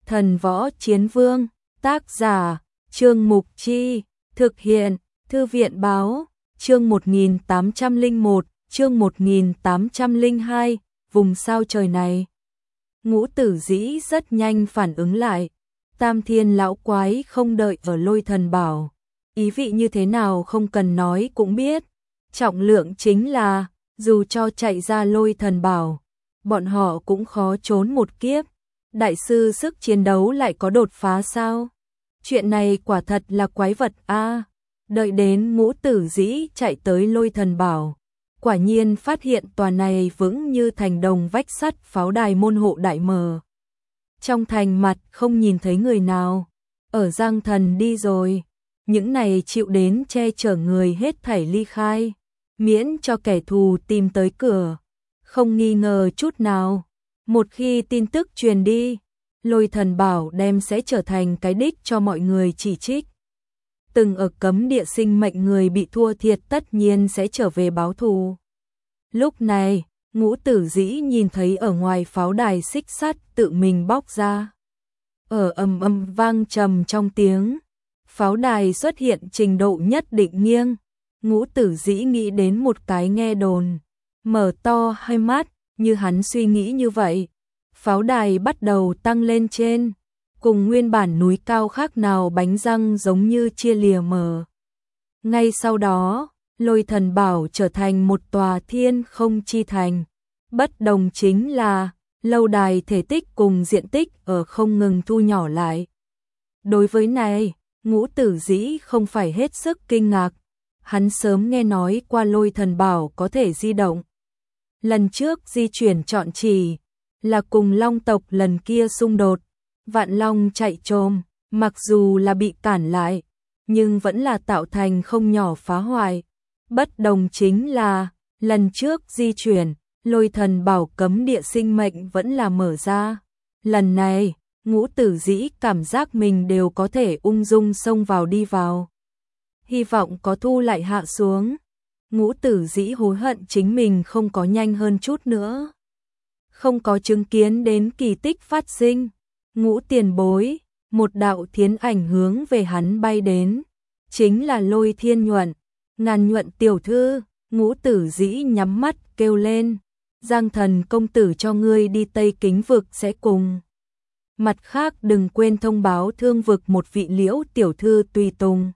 Thần Võ Chiến Vương, tác giả, Trương Mục Chi, thực hiện, Thư viện Báo, chương 1801, chương 1802, vùng sao trời này. Ngũ Tử Dĩ rất nhanh phản ứng lại, Tam Thiên lão quái không đợi ở Lôi Thần Bảo, ý vị như thế nào không cần nói cũng biết, trọng lượng chính là, dù cho chạy ra Lôi Thần Bảo, bọn họ cũng khó trốn một kiếp. Đại sư sức chiến đấu lại có đột phá sao? Chuyện này quả thật là quái vật a. Đợi đến Ngũ Tử Dĩ chạy tới Lôi Thần Bảo, quả nhiên phát hiện tòa này vững như thành đồng vách sắt pháo đài môn hộ đại mờ. Trong thành mặt không nhìn thấy người nào, ở Giang Thần đi rồi, những này chịu đến che chở người hết thảy ly khai, miễn cho kẻ thù tìm tới cửa, không nghi ngờ chút nào. Một khi tin tức truyền đi, Lôi Thần Bảo đem sẽ trở thành cái đích cho mọi người chỉ trích. Từng ở cấm địa sinh mệnh người bị thua thiệt tất nhiên sẽ trở về báo thù. Lúc này, Ngũ Tử Dĩ nhìn thấy ở ngoài pháo đài xích sắt tự mình bóc ra. Ở ầm ầm vang trầm trong tiếng, pháo đài xuất hiện trình độ nhất định nghiêng. Ngũ Tử Dĩ nghĩ đến một cái nghe đồn, mở to hai mắt, như hắn suy nghĩ như vậy. Pháo đài bắt đầu tăng lên trên, cùng nguyên bản núi cao khác nào bánh răng giống như chia lìa mờ. Ngay sau đó, Lôi Thần Bảo trở thành một tòa thiên không chi thành. Bất đồng chính là, lâu đài thể tích cùng diện tích ở không ngừng thu nhỏ lại. Đối với này, Ngũ Tử Dĩ không phải hết sức kinh ngạc. Hắn sớm nghe nói qua Lôi Thần Bảo có thể di động. Lần trước di chuyển chọn chỉ là cùng Long tộc lần kia xung đột, Vạn Long chạy trồm, mặc dù là bị cản lại, nhưng vẫn là tạo thành không nhỏ phá hoại. Bất đồng chính là, lần trước di chuyển, Lôi Thần Bảo cấm địa sinh mệnh vẫn là mở ra. Lần này, Ngũ Tử Dĩ cảm giác mình đều có thể ung dung xông vào đi vào. Hy vọng có thu lại hạ xuống. Ngũ Tử Dĩ hối hận chính mình không có nhanh hơn chút nữa. Không có chứng kiến đến kỳ tích phát sinh. Ngũ tiền bối, một đạo thiến ảnh hướng về hắn bay đến. Chính là Lôi Thiên Nhuận. Ngàn Nhuận tiểu thư, Ngũ Tử Dĩ nhắm mắt kêu lên. Giang Thần công tử cho ngươi đi Tây Kính vực sẽ cùng. Mặt khác đừng quên thông báo Thương vực một vị Liễu tiểu thư tùy tùng.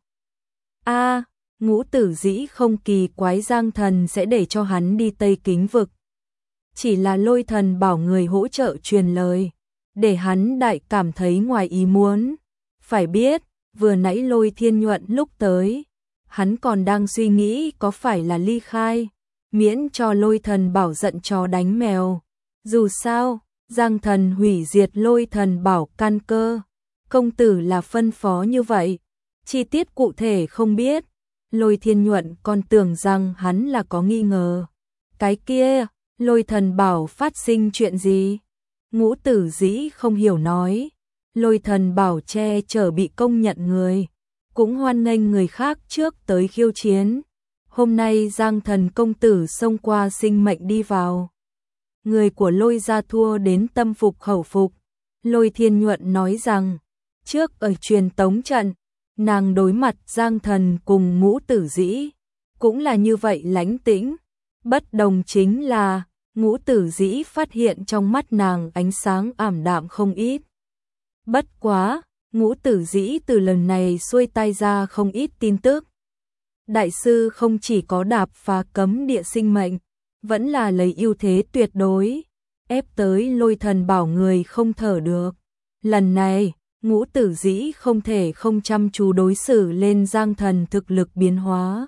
A, Ngũ Tử Dĩ không kỳ quái Giang Thần sẽ để cho hắn đi Tây Kính vực. Chỉ là Lôi Thần Bảo người hỗ trợ truyền lời, để hắn đại cảm thấy ngoài ý muốn. Phải biết, vừa nãy Lôi Thiên Nhuận lúc tới, hắn còn đang suy nghĩ có phải là ly khai, miễn cho Lôi Thần Bảo giận chó đánh mèo. Dù sao, Giang Thần hủy diệt Lôi Thần Bảo căn cơ, công tử là phân phó như vậy, chi tiết cụ thể không biết. Lôi Thiên Nhuận còn tưởng rằng hắn là có nghi ngờ. Cái kia, Lôi Thần Bảo phát sinh chuyện gì? Ngũ Tử Dĩ không hiểu nói. Lôi Thần Bảo che chở bị công nhận người, cũng hoan nghênh người khác trước tới khiêu chiến. Hôm nay Giang Thần công tử xông qua sinh mệnh đi vào. Người của Lôi gia thua đến tâm phục khẩu phục. Lôi Thiên Nhuận nói rằng, trước ở truyền tống trận, nàng đối mặt Giang Thần cùng Ngũ Tử Dĩ, cũng là như vậy lãnh tĩnh. Bất đồng chính là, Ngũ Tử Dĩ phát hiện trong mắt nàng ánh sáng ảm đạm không ít. Bất quá, Ngũ Tử Dĩ từ lần này xuôi tay ra không ít tin tức. Đại sư không chỉ có đạp phá cấm địa sinh mệnh, vẫn là lấy ưu thế tuyệt đối, ép tới Lôi Thần Bảo người không thở được. Lần này, Ngũ Tử Dĩ không thể không chăm chú đối xử lên Giang Thần thực lực biến hóa.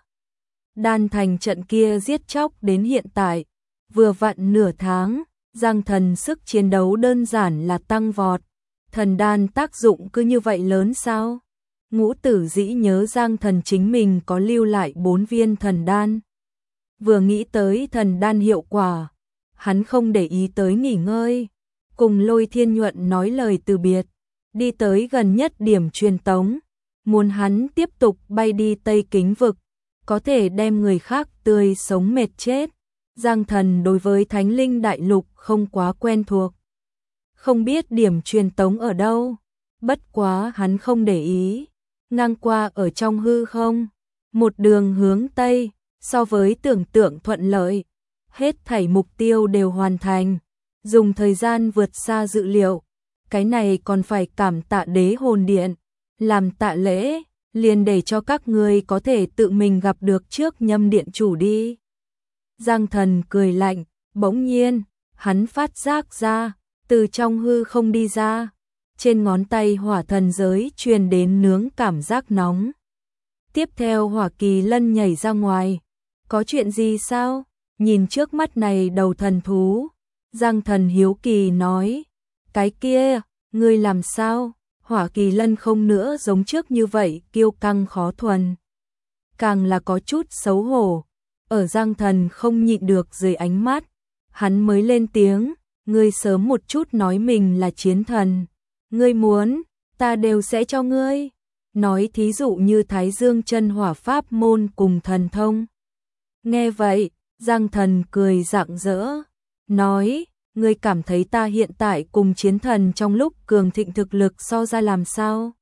Đan thành trận kia giết chóc đến hiện tại, vừa vặn nửa tháng, Giang Thần sức chiến đấu đơn giản là tăng vọt. Thần đan tác dụng cứ như vậy lớn sao? Ngũ Tử Dĩ nhớ Giang Thần chính mình có lưu lại 4 viên thần đan. Vừa nghĩ tới thần đan hiệu quả, hắn không để ý tới nghỉ ngơi, cùng Lôi Thiên Nhuận nói lời từ biệt, đi tới gần nhất điểm truyền tống, muốn hắn tiếp tục bay đi Tây Kính vực, có thể đem người khác tươi sống mệt chết. Giang Thần đối với Thánh Linh Đại Lục không quá quen thuộc, không biết điểm truyền tống ở đâu. Bất quá hắn không để ý, ngang qua ở trong hư không, một đường hướng Tây, so với tưởng tượng thuận lợi, hết thảy mục tiêu đều hoàn thành, dùng thời gian vượt xa dự liệu, cái này còn phải cảm tạ Đế Hồn Điện, làm tạ lễ, liền để cho các ngươi có thể tự mình gặp được trước Nhâm điện chủ đi. Giang Thần cười lạnh, bỗng nhiên, hắn phát giác ra, từ trong hư không đi ra, trên ngón tay hỏa thần giới truyền đến nướng cảm giác nóng. Tiếp theo Hỏa Kỳ Lân nhảy ra ngoài, có chuyện gì sao? Nhìn trước mắt này đầu thần thú, Giang Thần hiếu kỳ nói, cái kia, ngươi làm sao? Hỏa Kỳ Lân không nữa giống trước như vậy kiêu căng khó thuần, càng là có chút xấu hổ. Ở Giang Thần không nhịn được dưới ánh mắt, hắn mới lên tiếng, ngươi sớm một chút nói mình là chiến thần, ngươi muốn, ta đều sẽ cho ngươi. Nói thí dụ như Thái Dương chân hỏa pháp môn cùng thần thông. Nghe vậy, Giang Thần cười rạng rỡ, nói, ngươi cảm thấy ta hiện tại cùng chiến thần trong lúc cường thịnh thực lực so ra làm sao?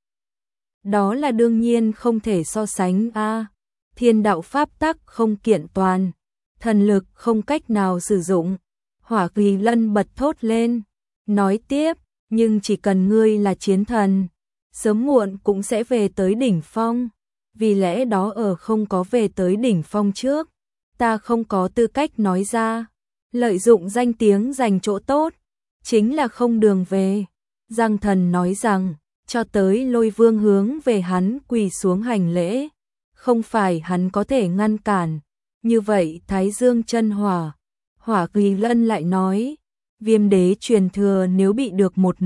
Đó là đương nhiên không thể so sánh a. Thiên đạo pháp tắc không kiện toàn, thần lực không cách nào sử dụng. Hỏa Kỳ Lân bật thốt lên, nói tiếp, nhưng chỉ cần ngươi là chiến thần, sớm muộn cũng sẽ về tới đỉnh phong, vì lẽ đó ở không có về tới đỉnh phong trước, ta không có tư cách nói ra, lợi dụng danh tiếng giành chỗ tốt, chính là không đường về. Giang Thần nói rằng, cho tới Lôi Vương hướng về hắn quỳ xuống hành lễ, không phải hắn có thể ngăn cản, như vậy Thái Dương chân hỏa. Hỏa Kỳ Lân lại nói, Viêm Đế truyền thừa nếu bị được một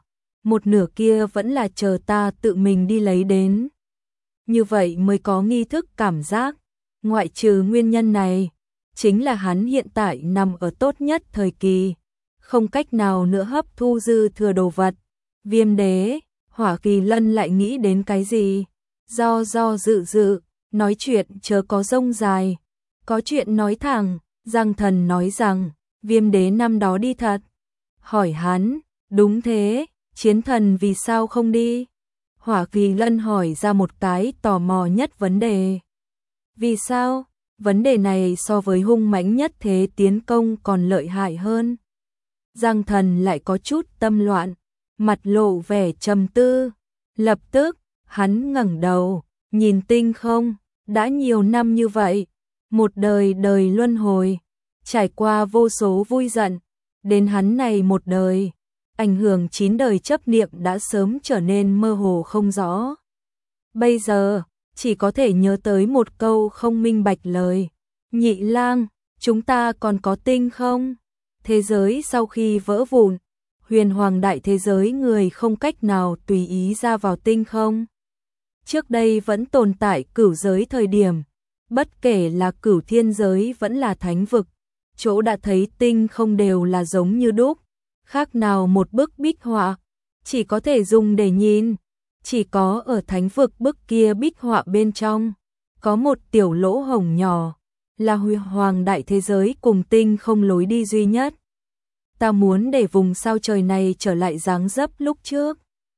nửa kia vẫn là chờ ta tự mình đi lấy đến. Như vậy mới có nghi thức cảm giác, ngoại trừ nguyên nhân này, chính là hắn hiện tại nằm ở tốt nhất thời kỳ, không cách nào nữa hấp thu dư thừa đồ vật. Viêm Đế, Hỏa Kỳ Lân lại nghĩ đến cái gì? Do dự, nói chuyện chớ có rông dài, có chuyện nói thẳng. Giang Thần nói rằng, Viêm Đế năm đó đi thật. Hỏi hắn, đúng thế, chiến thần vì sao không đi? Hỏa Kỳ Lân hỏi ra một cái tò mò nhất vấn đề. Vì sao? Vấn đề này so với hung mãnh nhất thế tiến công còn lợi hại hơn. Giang Thần lại có chút tâm loạn, mặt lộ vẻ trầm tư. Lập tức, hắn ngẩng đầu, nhìn tinh không, đã nhiều năm như vậy. Một đời đời luân hồi, trải qua vô số vui giận, đến hắn này một đời, ảnh hưởng 9 đời chấp niệm đã sớm trở nên mơ hồ không rõ. Bây giờ, chỉ có thể nhớ tới một câu không minh bạch lời. Nhị lang, chúng ta còn có tinh không? Thế giới sau khi vỡ vụn, huyền hoàng đại thế giới người không cách nào tùy ý ra vào tinh không. Trước đây vẫn tồn tại cửu giới thời điểm, bất kể là cửu thiên giới vẫn là thánh vực, chỗ đã thấy tinh không đều là giống như đúc, khác nào một bức bích họa, chỉ có thể dùng để nhìn. Chỉ có ở thánh vực bức kia bích họa bên trong, có một tiểu lỗ hổng nhỏ, là huyền hoàng đại thế giới cùng tinh không lối đi duy nhất. Ta muốn để vùng sao trời này trở lại dáng dấp lúc trước.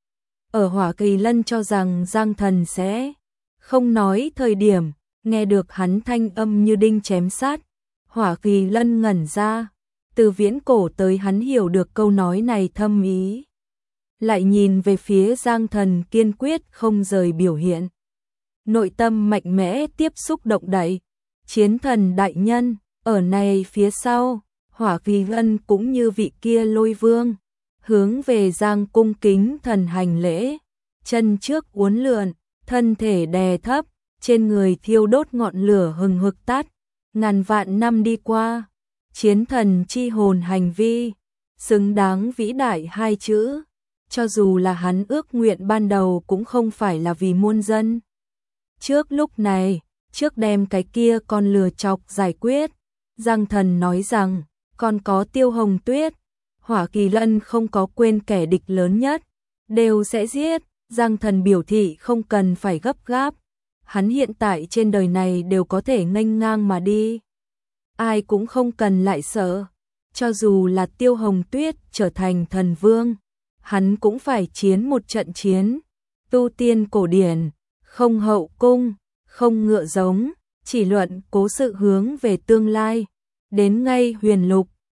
Ở Hỏa Kỳ Lân cho rằng Giang Thần sẽ không nói thời điểm, nghe được hắn thanh âm như đinh chém sát. Hỏa Kỳ Lân ngẩn ra, từ viễn cổ tới hắn hiểu được câu nói này thâm ý. Lại nhìn về phía Giang Thần kiên quyết không rời biểu hiện. Nội tâm mạnh mẽ tiếp xúc động đậy. Chiến thần đại nhân, ở này phía sau, Hỏa Kỳ Lân cũng như vị kia Lôi Vương, hướng về Giang cung kính thần hành lễ, chân trước uốn lượn, thân thể đè thấp, trên người thiêu đốt ngọn lửa hừng hực tắt. Ngàn vạn năm đi qua, chiến thần chi hồn hành vi, xứng đáng vĩ đại hai chữ. Cho dù là hắn ước nguyện ban đầu cũng không phải là vì muôn dân. Trước lúc này, trước đem cái kia con lừa chọc giải quyết, Giang Thần nói rằng, còn có Tiêu Hồng Tuyết. Hỏa Kỳ Lân không có quên kẻ địch lớn nhất, đều sẽ giết. Giang Thần biểu thị không cần phải gấp gáp, hắn hiện tại trên đời này đều có thể nghênh ngang mà đi, ai cũng không cần lại sợ. cho dù là Tiêu Hồng Tuyết trở thành thần vương, hắn cũng phải chiến một trận chiến. Tu tiên cổ điển, không hậu cung, không ngựa giống, chỉ luận cố sự hướng về tương lai. Đến ngay huyền lục,